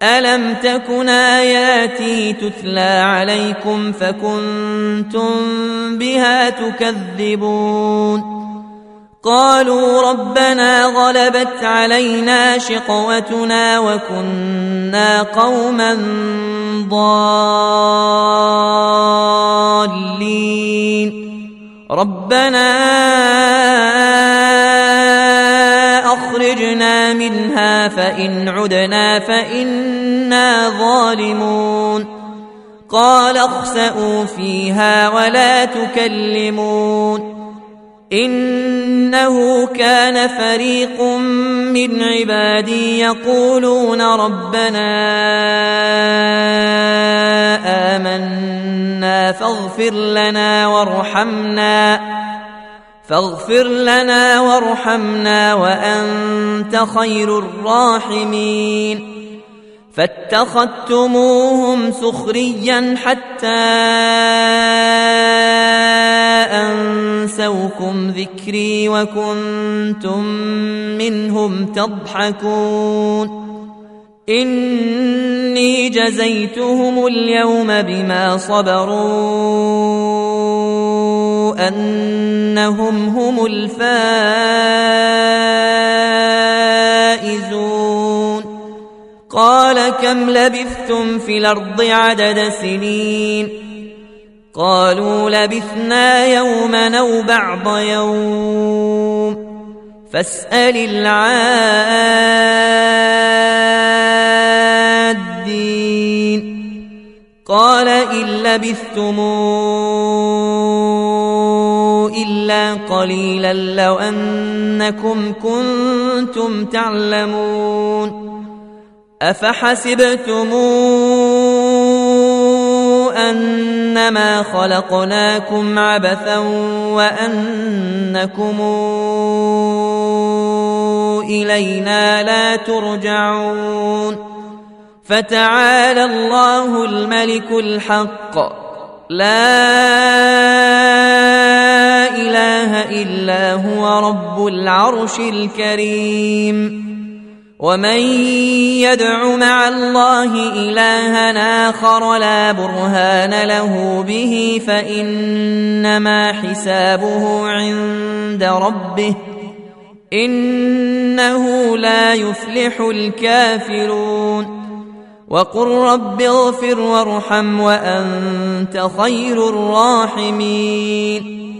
ألم تكن آياتي تتلى عليكم فكنتم بها تكذبون قالوا ربنا غلبت علينا شقوتنا وكنا قوما ضالين ربنا أخرجنا منها فإن عدنا فإنا ظالمون قال اخسئوا فيها ولا تكلمون إنه كان فريق من عبادي يقولون ربنا آمنا فاغفر لنا وارحمنا وأنت خير الراحمين فاتخذتموهم سخريا حتى أنسوكم ذكري وكنتم منهم تضحكون إني جزيتهم اليوم بما صبروا أنهم هم الفائزون قال كم لبثتم في الأرض عدد سنين قالوا لبثنا يوما أو بعض يوم فاسأل العادين قال إن لبثتم إلا قليلا لو أنكم كنتم تعلمون أفحسبتم أنما خلقناكم عبثا وأنكم إلينا لا ترجعون فتعالى الله الملك الحق لا إله إلا هو رب العرش الكريم ومن يدع مع الله إلها آخر لا برهان له به فإنما حسابه عند ربه إنه لا يفلح الكافرون وقل رب اغفر وارحم وأنت خير الراحمين